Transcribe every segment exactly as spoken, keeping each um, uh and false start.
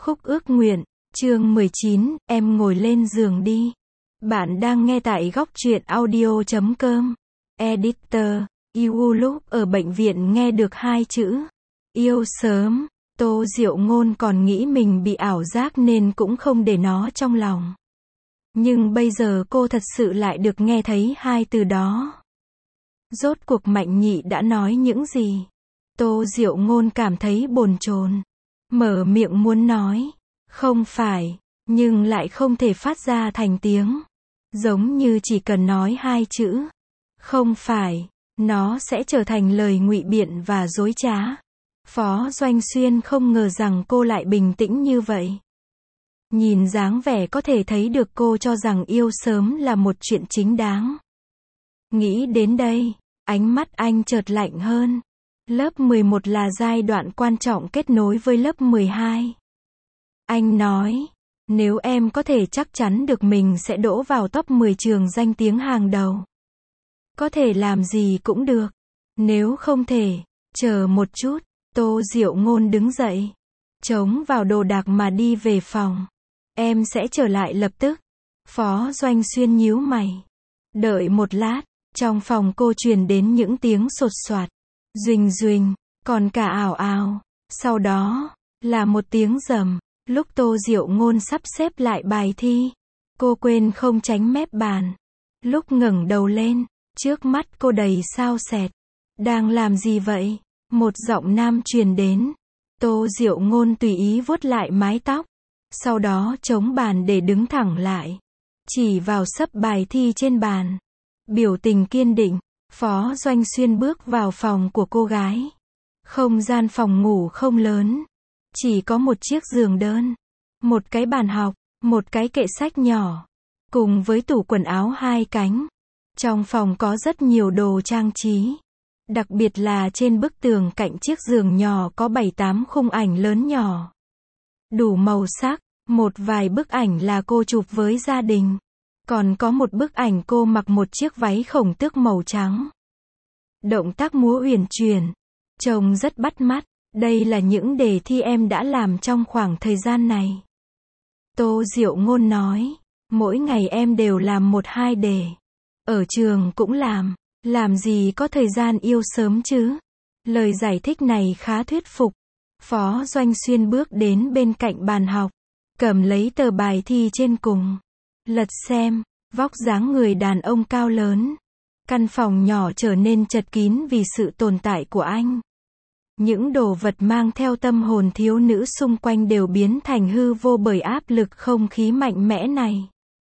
Khúc ước nguyện, chương mười chín, em ngồi lên giường đi. Bạn đang nghe tại góc truyện audio chấm com. Editor, yêu lúc ở bệnh viện nghe được hai chữ yêu sớm, Tô Diệu Ngôn còn nghĩ mình bị ảo giác nên cũng không để nó trong lòng. Nhưng bây giờ cô thật sự lại được nghe thấy hai từ đó. Rốt cuộc Mạnh Nhị đã nói những gì? Tô Diệu Ngôn cảm thấy bồn chồn, mở miệng muốn nói, không phải, nhưng lại không thể phát ra thành tiếng. Giống như chỉ cần nói hai chữ, không phải, nó sẽ trở thành lời ngụy biện và dối trá. Phó Doanh Xuyên không ngờ rằng cô lại bình tĩnh như vậy. Nhìn dáng vẻ có thể thấy được cô cho rằng yêu sớm là một chuyện chính đáng. Nghĩ đến đây, ánh mắt anh chợt lạnh hơn. Lớp mười một là giai đoạn quan trọng kết nối với lớp mười hai. Anh nói, nếu em có thể chắc chắn được mình sẽ đỗ vào top mười trường danh tiếng hàng đầu, có thể làm gì cũng được. Nếu không thể, chờ một chút. Tô Diệu Ngôn đứng dậy, trống vào đồ đạc mà đi về phòng. Em sẽ trở lại lập tức. Phó Doanh Xuyên nhíu mày. Đợi một lát, trong phòng cô truyền đến những tiếng sột soạt, duỳnh duỳnh, còn cả ảo ảo. Sau đó, là một tiếng rầm. Lúc Tô Diệu Ngôn sắp xếp lại bài thi, cô quên không tránh mép bàn. Lúc ngẩng đầu lên, trước mắt cô đầy sao sẹt. Đang làm gì vậy? Một giọng nam truyền đến. Tô Diệu Ngôn tùy ý vuốt lại mái tóc, sau đó chống bàn để đứng thẳng lại, chỉ vào sấp bài thi trên bàn. Biểu tình kiên định, Phó Doanh Xuyên bước vào phòng của cô gái. Không gian phòng ngủ không lớn, chỉ có một chiếc giường đơn, một cái bàn học, một cái kệ sách nhỏ, cùng với tủ quần áo hai cánh. Trong phòng có rất nhiều đồ trang trí. Đặc biệt là trên bức tường cạnh chiếc giường nhỏ có bảy tám khung ảnh lớn nhỏ, đủ màu sắc. Một vài bức ảnh là cô chụp với gia đình. Còn có một bức ảnh cô mặc một chiếc váy khổng tước màu trắng. Động tác múa uyển chuyển, trông rất bắt mắt. Đây là những đề thi em đã làm trong khoảng thời gian này. Tô Diệu Ngôn nói, mỗi ngày em đều làm một hai đề. Ở trường cũng làm, làm gì có thời gian yêu sớm chứ? Lời giải thích này khá thuyết phục. Phó Doanh Xuyên bước đến bên cạnh bàn học, cầm lấy tờ bài thi trên cùng, lật xem. Vóc dáng người đàn ông cao lớn. Căn phòng nhỏ trở nên chật kín vì sự tồn tại của anh. Những đồ vật mang theo tâm hồn thiếu nữ xung quanh đều biến thành hư vô bởi áp lực không khí mạnh mẽ này.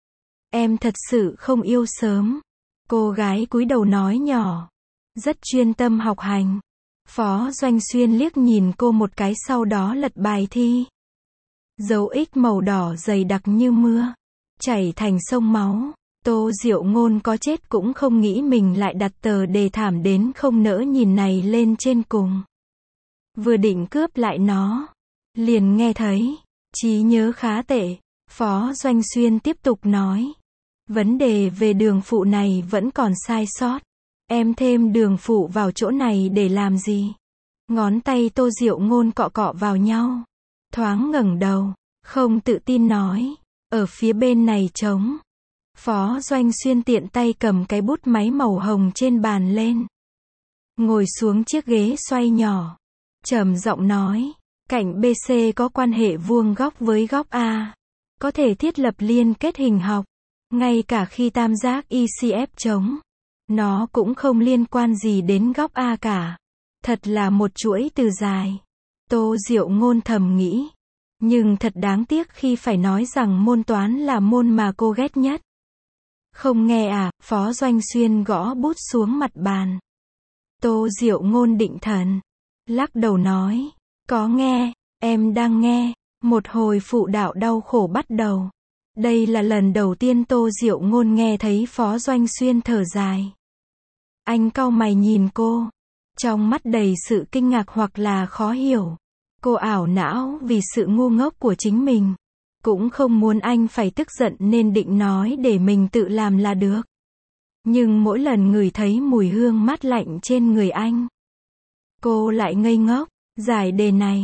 Em thật sự không yêu sớm. Cô gái cúi đầu nói nhỏ, rất chuyên tâm học hành. Phó Doanh Xuyên liếc nhìn cô một cái, sau đó lật bài thi. Dấu X màu đỏ dày đặc như mưa, chảy thành sông máu. Tô Diệu Ngôn có chết cũng không nghĩ mình lại đặt tờ đề thảm đến không nỡ nhìn này lên trên cùng. Vừa định cướp lại nó, liền nghe thấy, trí nhớ khá tệ. Phó Doanh Xuyên tiếp tục nói, vấn đề về đường phụ này vẫn còn sai sót. Em thêm đường phụ vào chỗ này để làm gì? Ngón tay Tô Diệu Ngôn cọ cọ vào nhau, thoáng ngẩng đầu, không tự tin nói, ở phía bên này trống. Phó Doanh Xuyên tiện tay cầm cái bút máy màu hồng trên bàn lên, ngồi xuống chiếc ghế xoay nhỏ, trầm giọng nói, cạnh bê xê có quan hệ vuông góc với góc A, có thể thiết lập liên kết hình học. Ngay cả khi tam giác i xê ép trống, nó cũng không liên quan gì đến góc A cả. Thật là một chuỗi từ dài. Tô Diệu Ngôn thầm nghĩ. Nhưng thật đáng tiếc khi phải nói rằng môn toán là môn mà cô ghét nhất. Không nghe à? Phó Doanh Xuyên gõ bút xuống mặt bàn. Tô Diệu Ngôn định thần, lắc đầu nói, có nghe, em đang nghe. Một hồi phụ đạo đau khổ bắt đầu. Đây là lần đầu tiên Tô Diệu Ngôn nghe thấy Phó Doanh Xuyên thở dài. Anh cau mày nhìn cô, trong mắt đầy sự kinh ngạc hoặc là khó hiểu. Cô ảo não vì sự ngu ngốc của chính mình. Cũng không muốn anh phải tức giận nên định nói để mình tự làm là được. Nhưng mỗi lần ngửi thấy mùi hương mát lạnh trên người anh, cô lại ngây ngốc. Giải đề này,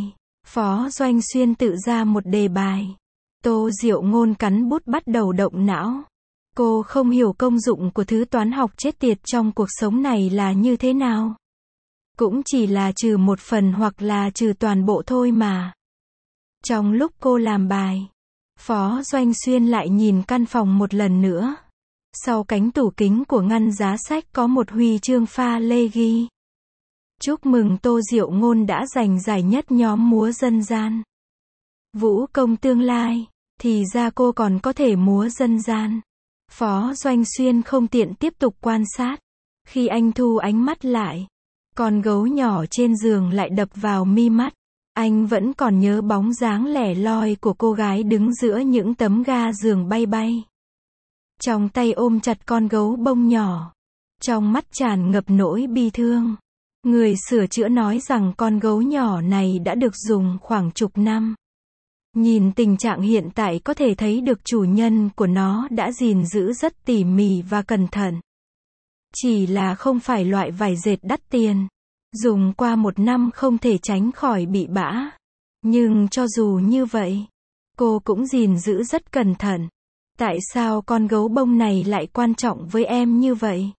Phó Doanh Xuyên tự ra một đề bài. Tô Diệu Ngôn cắn bút bắt đầu động não. Cô không hiểu công dụng của thứ toán học chết tiệt trong cuộc sống này là như thế nào. Cũng chỉ là trừ một phần hoặc là trừ toàn bộ thôi mà. Trong lúc cô làm bài, Phó Doanh Xuyên lại nhìn căn phòng một lần nữa. Sau cánh tủ kính của ngăn giá sách có một huy chương pha lê ghi: chúc mừng Tô Diệu Ngôn đã giành giải nhất nhóm múa dân gian. Vũ công tương lai, thì ra cô còn có thể múa dân gian. Phó Doanh Xuyên không tiện tiếp tục quan sát. Khi anh thu ánh mắt lại, con gấu nhỏ trên giường lại đập vào mi mắt. Anh vẫn còn nhớ bóng dáng lẻ loi của cô gái đứng giữa những tấm ga giường bay bay. Trong tay ôm chặt con gấu bông nhỏ. Trong mắt tràn ngập nỗi bi thương. Người sửa chữa nói rằng con gấu nhỏ này đã được dùng khoảng chục năm. Nhìn tình trạng hiện tại có thể thấy được chủ nhân của nó đã gìn giữ rất tỉ mỉ và cẩn thận. Chỉ là không phải loại vải dệt đắt tiền. Dùng qua một năm không thể tránh khỏi bị bã. Nhưng cho dù như vậy, cô cũng gìn giữ rất cẩn thận. Tại sao con gấu bông này lại quan trọng với em như vậy?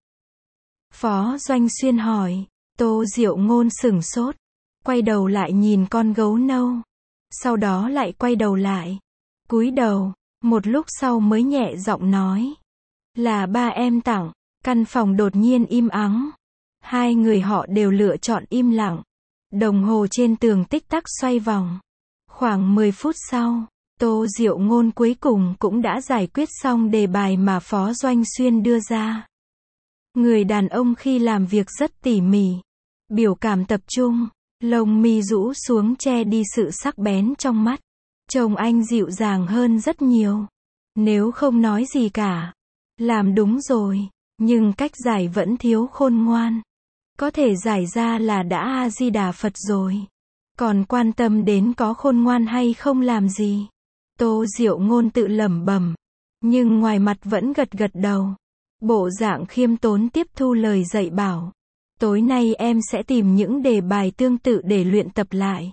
Phó Doanh Xuyên hỏi. Tô Diệu Ngôn sửng sốt. Quay đầu lại nhìn con gấu nâu. Sau đó lại quay đầu lại. Cúi đầu. Một lúc sau mới nhẹ giọng nói. Là ba em tặng. Căn phòng đột nhiên im ắng. Hai người họ đều lựa chọn im lặng. Đồng hồ trên tường tích tắc xoay vòng. Khoảng mười phút sau, Tô Diệu Ngôn cuối cùng cũng đã giải quyết xong đề bài mà Phó Doanh Xuyên đưa ra. Người đàn ông khi làm việc rất tỉ mỉ, biểu cảm tập trung, lông mi rũ xuống che đi sự sắc bén trong mắt. Trông anh dịu dàng hơn rất nhiều. Nếu không nói gì cả, làm đúng rồi, nhưng cách giải vẫn thiếu khôn ngoan. Có thể giải ra là đã A-di-đà Phật rồi. Còn quan tâm đến có khôn ngoan hay không làm gì. Tô Diệu Ngôn tự lẩm bẩm, nhưng ngoài mặt vẫn gật gật đầu. Bộ dạng khiêm tốn tiếp thu lời dạy bảo. Tối nay em sẽ tìm những đề bài tương tự để luyện tập lại.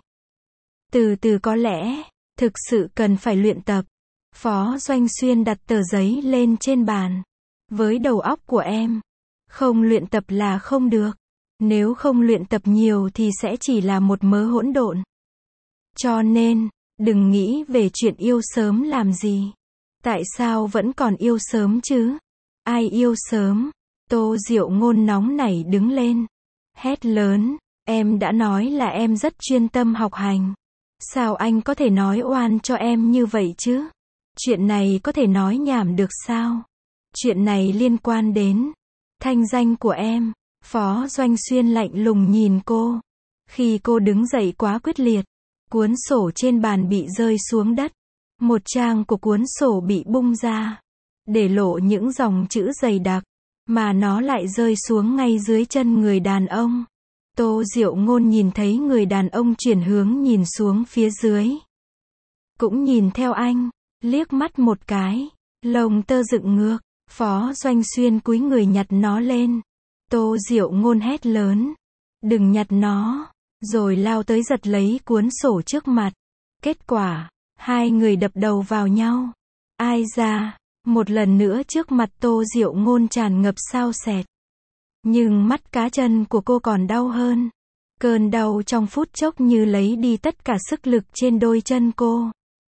Từ từ có lẽ, thực sự cần phải luyện tập. Phó Doanh Xuyên đặt tờ giấy lên trên bàn. Với đầu óc của em, không luyện tập là không được. Nếu không luyện tập nhiều thì sẽ chỉ là một mớ hỗn độn. Cho nên, đừng nghĩ về chuyện yêu sớm làm gì. Tại sao vẫn còn yêu sớm chứ? Ai yêu sớm? Tô Diệu Ngôn nóng nảy đứng lên. Hét lớn, em đã nói là em rất chuyên tâm học hành. Sao anh có thể nói oan cho em như vậy chứ? Chuyện này có thể nói nhảm được sao? Chuyện này liên quan đến thanh danh của em. Phó Doanh Xuyên lạnh lùng nhìn cô. Khi cô đứng dậy quá quyết liệt, cuốn sổ trên bàn bị rơi xuống đất. Một trang của cuốn sổ bị bung ra, để lộ những dòng chữ dày đặc, mà nó lại rơi xuống ngay dưới chân người đàn ông. Tô Diệu Ngôn nhìn thấy người đàn ông chuyển hướng nhìn xuống phía dưới. Cũng nhìn theo anh, liếc mắt một cái, lông tơ dựng ngược. Phó Doanh Xuyên cúi người nhặt nó lên. Tô Diệu Ngôn hét lớn, đừng nhặt nó, rồi lao tới giật lấy cuốn sổ trước mặt. Kết quả, hai người đập đầu vào nhau. Ai da, một lần nữa trước mặt Tô Diệu Ngôn tràn ngập xao xẹt. Nhưng mắt cá chân của cô còn đau hơn. Cơn đau trong phút chốc như lấy đi tất cả sức lực trên đôi chân cô.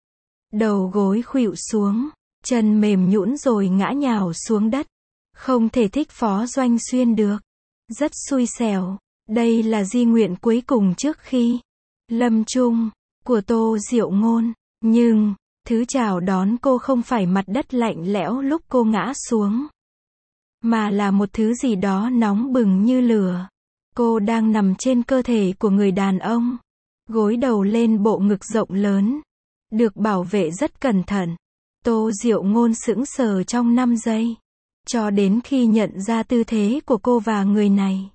Đầu gối khuỵu xuống, chân mềm nhũn rồi ngã nhào xuống đất. Không thể thích Phó Doanh Xuyên được. Rất xui xẻo. Đây là di nguyện cuối cùng trước khi lâm chung của Tô Diệu Ngôn. Nhưng, thứ chào đón cô không phải mặt đất lạnh lẽo lúc cô ngã xuống, mà là một thứ gì đó nóng bừng như lửa. Cô đang nằm trên cơ thể của người đàn ông, gối đầu lên bộ ngực rộng lớn, được bảo vệ rất cẩn thận. Tô Diệu Ngôn sững sờ trong năm giây, cho đến khi nhận ra tư thế của cô và người này.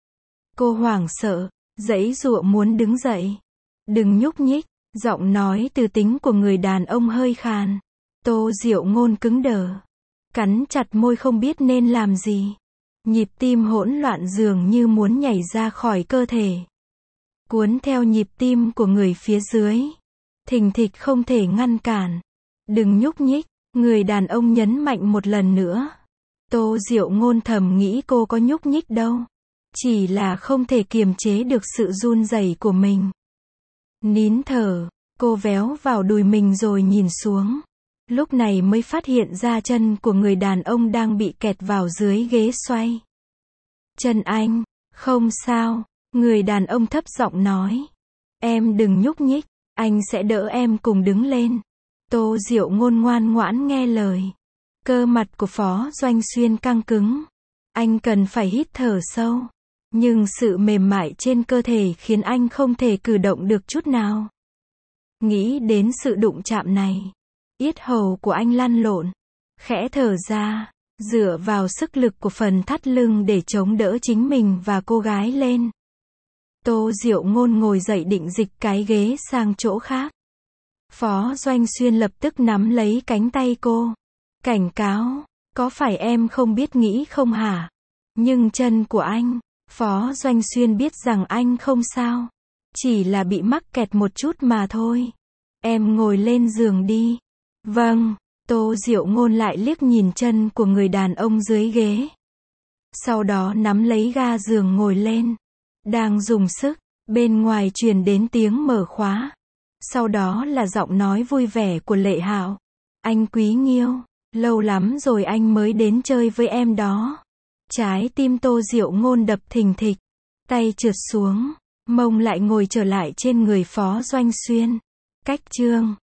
Cô hoảng sợ, giãy giụa muốn đứng dậy. Đừng nhúc nhích, giọng nói từ tính của người đàn ông hơi khàn. Tô Diệu Ngôn cứng đờ, cắn chặt môi không biết nên làm gì. Nhịp tim hỗn loạn dường như muốn nhảy ra khỏi cơ thể. cuốn theo nhịp tim của người phía dưới. Thình thịch không thể ngăn cản. Đừng nhúc nhích, người đàn ông nhấn mạnh một lần nữa. Tô Diệu Ngôn thầm nghĩ cô có nhúc nhích đâu. Chỉ là không thể kiềm chế được sự run rẩy của mình. Nín thở, cô véo vào đùi mình rồi nhìn xuống. Lúc này mới phát hiện ra chân của người đàn ông đang bị kẹt vào dưới ghế xoay. Chân anh, không sao, người đàn ông thấp giọng nói. Em đừng nhúc nhích, anh sẽ đỡ em cùng đứng lên. Tô Diệu Ngôn ngoan ngoãn nghe lời. Cơ mặt của Phó Doanh Xuyên căng cứng. Anh cần phải hít thở sâu. Nhưng sự mềm mại trên cơ thể khiến anh không thể cử động được chút nào. Nghĩ đến sự đụng chạm này, yết hầu của anh lăn lộn. Khẽ thở ra, dựa vào sức lực của phần thắt lưng để chống đỡ chính mình và cô gái lên. Tô Diệu Ngôn ngồi dậy định dịch cái ghế sang chỗ khác. Phó Doanh Xuyên lập tức nắm lấy cánh tay cô. Cảnh cáo, có phải em không biết nghĩ không hả? Nhưng chân của anh, Phó Doanh Xuyên biết rằng anh không sao. Chỉ là bị mắc kẹt một chút mà thôi. Em ngồi lên giường đi. Vâng, Tô Diệu Ngôn lại liếc nhìn chân của người đàn ông dưới ghế. Sau đó nắm lấy ga giường ngồi lên. Đang dùng sức, bên ngoài truyền đến tiếng mở khóa. Sau đó là giọng nói vui vẻ của Lệ Hạo. Anh Quý Nghiêu, lâu lắm rồi anh mới đến chơi với em đó. Trái tim Tô Diệu Ngôn đập thình thịch. Tay trượt xuống, mông lại ngồi trở lại trên người Phó Doanh Xuyên. Cách chương